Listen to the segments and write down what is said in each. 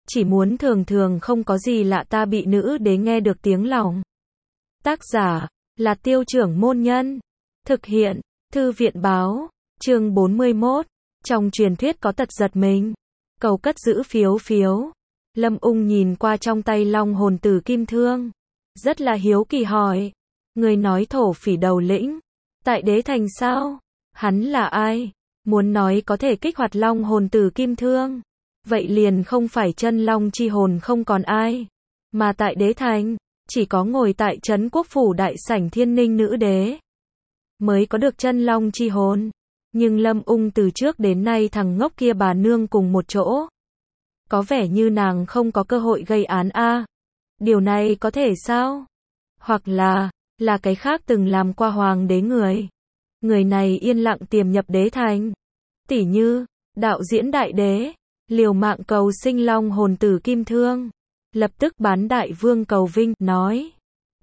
chỉ muốn thường thường không có gì lạ ta bị nữ đế nghe được tiếng lòng. Tác giả là Tiêu Trưởng Môn Nhân. Thực hiện Thư viện Báo. Chương 41. Trong truyền thuyết có tật giật mình. Cầu cất giữ phiếu phiếu. Lâm Ung nhìn qua trong tay long hồn tử kim thương. Rất là hiếu kỳ hỏi. Người nói thổ phỉ đầu lĩnh. Tại đế thành sao? Hắn là ai? Muốn nói có thể kích hoạt long hồn tử kim thương. Vậy liền không phải chân long chi hồn không còn ai. Mà tại đế thành, chỉ có ngồi tại trấn quốc phủ đại sảnh thiên ninh nữ đế mới có được chân long chi hồn. Nhưng Lâm Ung từ trước đến nay thằng ngốc kia bà nương cùng một chỗ. Có vẻ như nàng không có cơ hội gây án a. Điều này có thể sao? Hoặc là cái khác từng làm qua hoàng đế người. Người này yên lặng tiềm nhập đế thành. Tỉ như, đạo diễn đại đế, liều mạng cầu sinh long hồn tử kim thương. Lập tức bán đại vương cầu vinh, nói.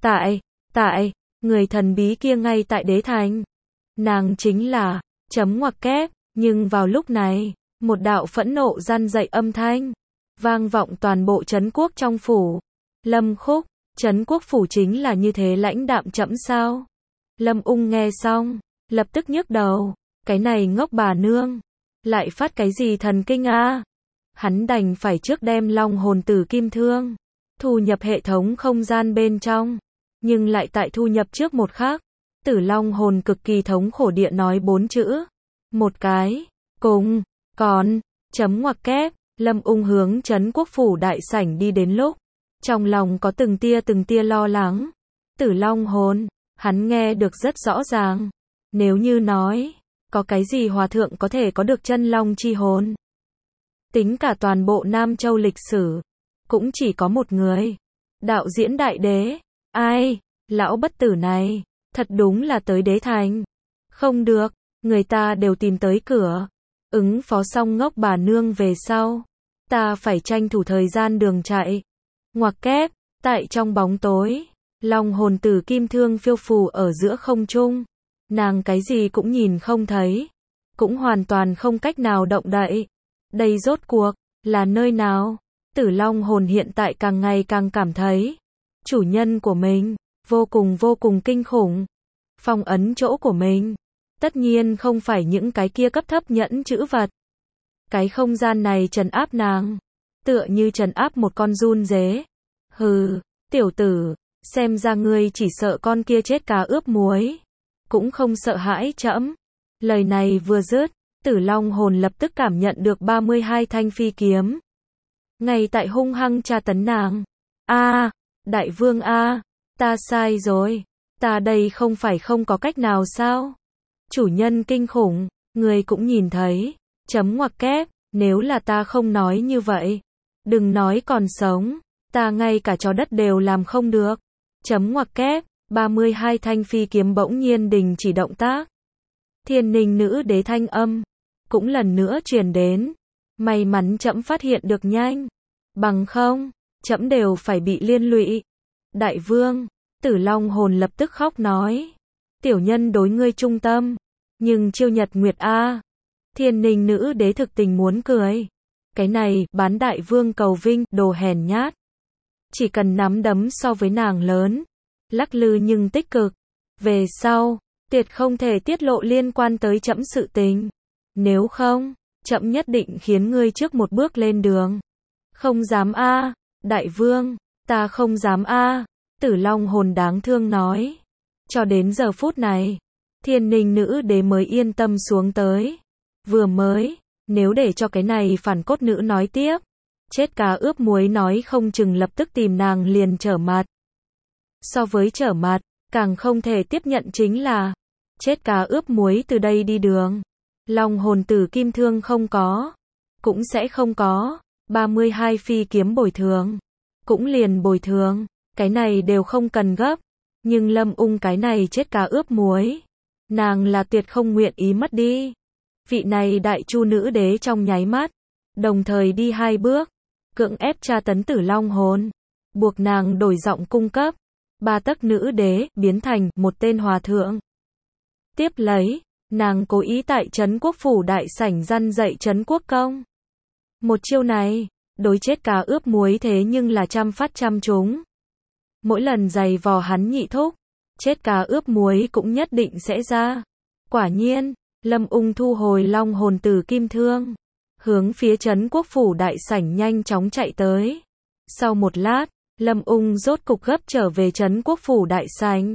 Tại, người thần bí kia ngay tại đế thành. Nàng chính là, chấm ngoặc kép, nhưng vào lúc này, một đạo phẫn nộ răn dậy âm thanh. Vang vọng toàn bộ trấn quốc trong phủ. Lâm Khúc, trấn quốc phủ chính là như thế lãnh đạm chậm sao? Lâm Ung nghe xong, lập tức nhức đầu. Cái này ngốc bà nương. Lại phát cái gì thần kinh a? Hắn đành phải trước đem long hồn tử kim thương thu nhập hệ thống không gian bên trong. Nhưng lại tại thu nhập trước một khắc, tử long hồn cực kỳ thống khổ địa nói 4 chữ. Một cái, cùng, còn, chấm ngoặc kép. Lâm Ung hướng trấn quốc phủ đại sảnh đi đến lúc. Trong lòng có từng tia lo lắng. Tử long hồn, hắn nghe được rất rõ ràng. Nếu như nói, có cái gì hòa thượng có thể có được chân long chi hồn. Tính cả toàn bộ Nam Châu lịch sử, cũng chỉ có một người. Đạo diễn đại đế. Ai? Lão bất tử này, thật đúng là tới đế thành. Không được, người ta đều tìm tới cửa. Ứng phó xong ngốc bà nương về sau. Ta phải tranh thủ thời gian đường chạy. Ngoặc kép, tại trong bóng tối, long hồn tử kim thương phiêu phù ở giữa không trung. Nàng cái gì cũng nhìn không thấy. Cũng hoàn toàn không cách nào động đậy. Đây rốt cuộc, là nơi nào? Tử long hồn hiện tại càng ngày càng cảm thấy. Chủ nhân của mình, vô cùng kinh khủng. Phong ấn chỗ của mình. Tất nhiên không phải những cái kia cấp thấp nhẫn chữ vật. Cái không gian này trấn áp nàng. Tựa như trấn áp một con giun dế. Hừ, tiểu tử, xem ra ngươi chỉ sợ con kia chết cá ướp muối. Cũng không sợ hãi trẫm. Lời này vừa dứt, tử long hồn lập tức cảm nhận được 32 thanh phi kiếm. Ngay tại hung hăng tra tấn nàng. Đại vương ta sai rồi. Ta đây không phải không có cách nào sao? Chủ nhân kinh khủng, người cũng nhìn thấy. Chấm ngoặc kép, nếu là ta không nói như vậy. Đừng nói còn sống, ta ngay cả chó đất đều làm không được. Chấm ngoặc kép, 32 thanh phi kiếm bỗng nhiên đình chỉ động tác. Thiên ninh nữ đế thanh âm cũng lần nữa truyền đến. May mắn trẫm phát hiện được nhanh. Bằng không, trẫm đều phải bị liên lụy. Đại vương, tử long hồn lập tức khóc nói. Tiểu nhân đối ngươi trung tâm. Nhưng chiêu nhật nguyệt Thiên ninh nữ đế thực tình muốn cười. Cái này, bán đại vương cầu vinh, đồ hèn nhát. Chỉ cần nắm đấm so với nàng lớn. Lắc lư nhưng tích cực. Về sau, tuyệt không thể tiết lộ liên quan tới trẫm sự tình. Nếu không, trẫm nhất định khiến ngươi trước một bước lên đường. Không dám đại vương, ta không dám Tử long hồn đáng thương nói. Cho đến giờ phút này, thiên ninh nữ đế mới yên tâm xuống tới. Vừa mới, nếu để cho cái này phản cốt nữ nói tiếp. Chết cá ướp muối nói không chừng lập tức tìm nàng liền trở mặt. So với trở mặt, càng không thể tiếp nhận chính là chết cá ướp muối từ đây đi đường. Long hồn tử kim thương không có. Cũng sẽ không có. 32 phi kiếm bồi thường. Cũng liền bồi thường. Cái này đều không cần gấp. Nhưng Lâm Ung cái này chết cá ướp muối. Nàng là tuyệt không nguyện ý mất đi. Vị này đại chu nữ đế trong nháy mắt. Đồng thời đi 2 bước. Cưỡng ép tra tấn tử long hồn. Buộc nàng đổi giọng cung cấp. 3 tấc nữ đế biến thành một tên hòa thượng. Tiếp lấy, nàng cố ý tại trấn quốc phủ đại sảnh răn dạy trấn quốc công. Một chiêu này, Đối chết cá ướp muối thế nhưng là trăm phát trăm trúng. Mỗi lần giày vò hắn nhị thúc, chết cá ướp muối cũng nhất định sẽ ra. Quả nhiên, Lâm Ung thu hồi long hồn từ kim thương, hướng phía trấn quốc phủ đại sảnh nhanh chóng chạy tới. Sau một lát, Lâm Ung rốt cục gấp trở về trấn quốc phủ đại sảnh.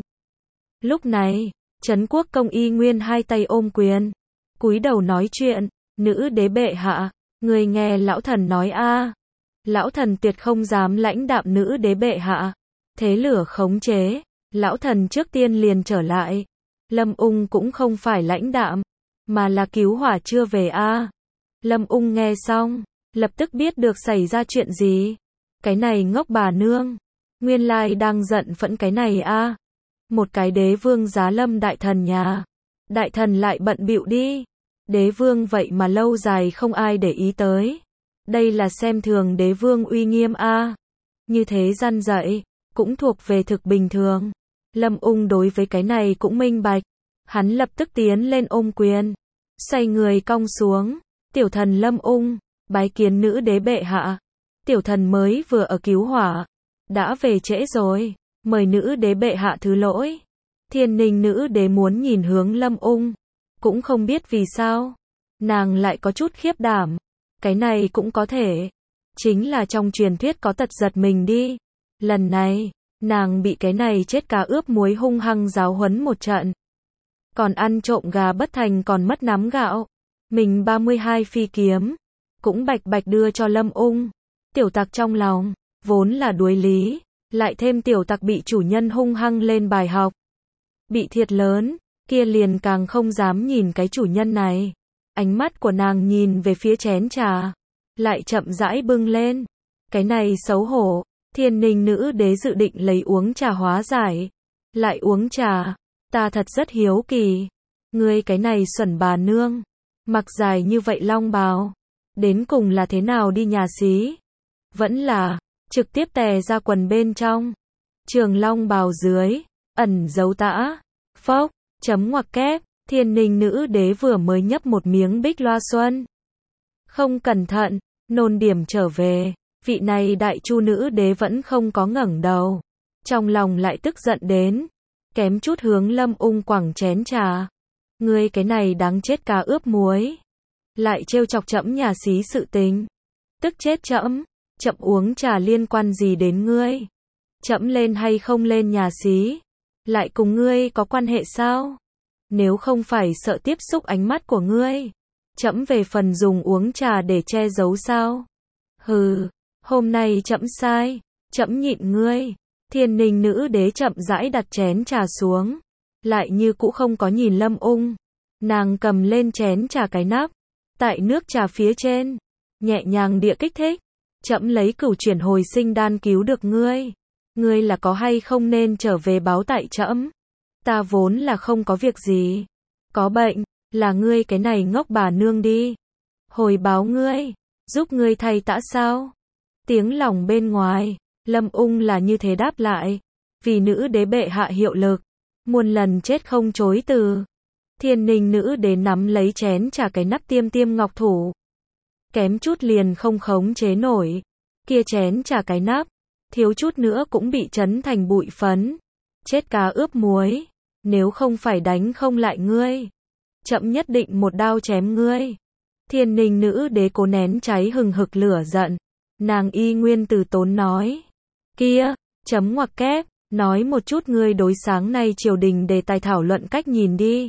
Lúc này, trấn quốc công y nguyên hai tay ôm quyền, cúi đầu nói chuyện, nữ đế bệ hạ, người nghe lão thần nói a. Lão thần tuyệt không dám lãnh đạm nữ đế bệ hạ. Thế lửa khống chế, lão thần trước tiên liền trở lại. Lâm Ung cũng không phải lãnh đạm, mà là cứu hỏa chưa về a. Lâm Ung nghe xong, lập tức biết được xảy ra chuyện gì. Cái này ngốc bà nương, nguyên lai đang giận phẫn cái này a. Một cái đế vương giá lâm đại thần nhà, đại thần lại bận bịu đi. Đế vương vậy mà lâu dài không ai để ý tới. Đây là xem thường đế vương uy nghiêm a. Như thế răn dạy, cũng thuộc về thực bình thường. Lâm Ung đối với cái này cũng minh bạch. Hắn lập tức tiến lên ôm quyền, xoay người cong xuống. Tiểu thần Lâm Ung, bái kiến nữ đế bệ hạ. Tiểu thần mới vừa ở cứu hỏa, đã về trễ rồi, mời nữ đế bệ hạ thứ lỗi. Thiên Ninh nữ đế muốn nhìn hướng Lâm Ung, cũng không biết vì sao, nàng lại có chút khiếp đảm. Cái này cũng có thể, chính là trong truyền thuyết có tật giật mình đi. Lần này, nàng bị cái này chết cá ướp muối hung hăng giáo huấn một trận. Còn ăn trộm gà bất thành còn mất nắm gạo. Mình 32 phi kiếm, cũng bạch bạch đưa cho Lâm Ung. Tiểu tặc trong lòng, vốn là đuối lý, lại thêm tiểu tặc bị chủ nhân hung hăng lên bài học. Bị thiệt lớn, kia liền càng không dám nhìn cái chủ nhân này. Ánh mắt của nàng nhìn về phía chén trà, lại chậm rãi bưng lên. Cái này xấu hổ, Thiên Ninh nữ đế dự định lấy uống trà hóa giải. Lại uống trà, ta thật rất hiếu kỳ. Ngươi cái này xuẩn bà nương, mặc dài như vậy long bào, đến cùng là thế nào đi nhà xí? Vẫn là, trực tiếp tè ra quần bên trong. Trường long bào dưới, ẩn giấu tã. Phốc, chấm ngoặc kép, Thiên Ninh nữ đế vừa mới nhấp một miếng bích loa xuân. Không cẩn thận, nôn điểm trở về, vị này đại chu nữ đế vẫn không có ngẩng đầu. Trong lòng lại tức giận đến, kém chút hướng Lâm Ung quẳng chén trà. Ngươi cái này đáng chết cá ướp muối. Lại trêu chọc trẫm nhà xí sự tình. Tức chết trẫm, trẫm uống trà liên quan gì đến ngươi? Trẫm lên hay không lên nhà xí? Lại cùng ngươi có quan hệ sao? Nếu không phải sợ tiếp xúc ánh mắt của ngươi, trẫm về phần dùng uống trà để che giấu sao? Hừ, hôm nay trẫm sai, trẫm nhịn ngươi. Thiên Ninh nữ đế chậm rãi đặt chén trà xuống, lại như cũ không có nhìn Lâm Ung. Nàng cầm lên chén trà cái nắp, tại nước trà phía trên, nhẹ nhàng địa kích thích. Trẫm lấy cửu chuyển hồi sinh đan cứu được ngươi. Ngươi là có hay không nên trở về báo tại trẫm? Ta vốn là không có việc gì. Có bệnh, là ngươi cái này ngốc bà nương đi. Hồi báo ngươi, giúp ngươi thay tã sao? Tiếng lòng bên ngoài, Lâm Ung là như thế đáp lại. Vì nữ đế bệ hạ hiệu lực, muôn lần chết không chối từ. Thiên Ninh nữ đế nắm lấy chén trà cái nắp tiêm tiêm ngọc thủ. Kém chút liền không khống chế nổi. Kia chén trà cái nắp, thiếu chút nữa cũng bị chấn thành bụi phấn. Chết cá ướp muối, nếu không phải đánh không lại ngươi, trẫm nhất định một đao chém ngươi. Thiên Ninh nữ đế cố nén cháy hừng hực lửa giận. Nàng y nguyên từ tốn nói. Kia, chấm ngoặc kép, nói một chút ngươi đối sáng nay triều đình đề tài thảo luận cách nhìn đi.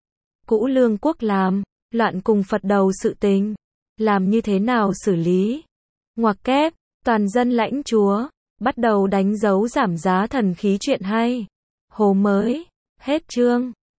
Cũ lương quốc làm, loạn cùng Phật đầu sự tình. Làm như thế nào xử lý? Ngoặc kép, toàn dân lãnh chúa, bắt đầu đánh dấu giảm giá thần khí chuyện hay. Hồ mới, hết chương.